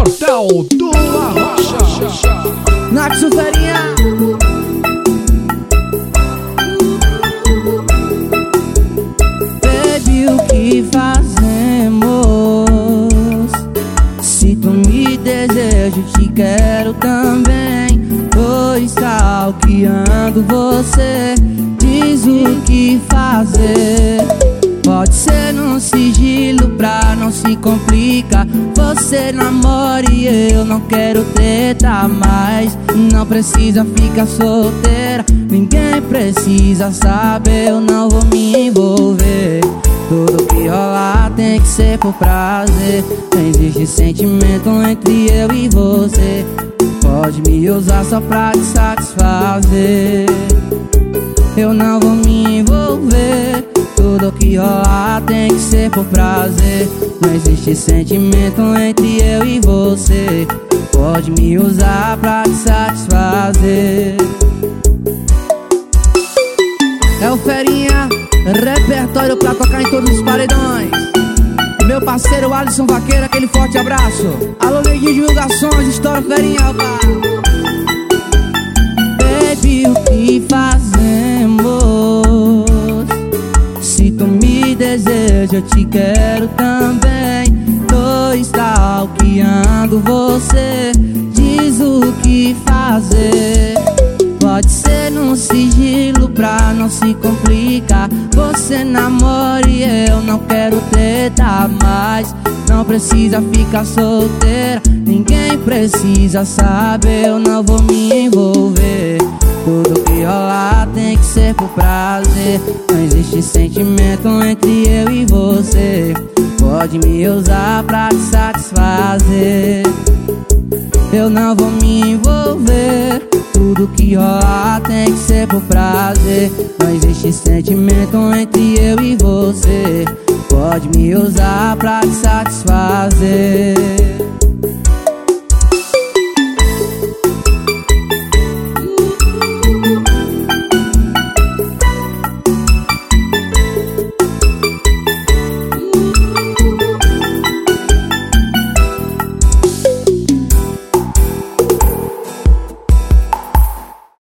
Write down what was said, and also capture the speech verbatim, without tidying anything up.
Portal do Arrocha. Naxo Ferinha. Baby, o que fazemos? Se tu me deseja, eu te quero também. Tô stalkeando você, diz o que fazer. Pode ser num sigilo pra não se complicar. Você namora e eu não quero treta mais. Não precisa ficar solteira, ninguém precisa saber. Eu não vou me envolver. Tudo que rolar tem que ser por prazer. Não existe sentimento entre eu e você. Pode me usar só pra te satisfazer. Eu não vou me envolver. Tudo que rolar tem que ser por prazer. Não existe sentimento entre eu e você. Pode me usar pra te satisfazer. É o Ferinha, repertório pra tocar em todos os paredões. Meu parceiro Alisson Vaqueiro, aquele forte abraço. Alô, Neguinho Divulgações, estoura Ferinha, opa. Baby, o que fazemos? Se tu me deseja, eu te quero também. Tô stalkeando você, diz o que fazer. Pode ser num sigilo pra não se complicar. Você namora e eu não quero treta mais. Não precisa ficar solteira, ninguém precisa saber. Eu não vou me envolver. Tudo que rolar tem que ser por prazer. Não existe sentimento entre eu e você. Pode me usar pra te satisfazer. Eu não vou me envolver. Tudo que rolar tem que ser por prazer. Não existe sentimento entre eu e você. Pode me usar pra te satisfazer.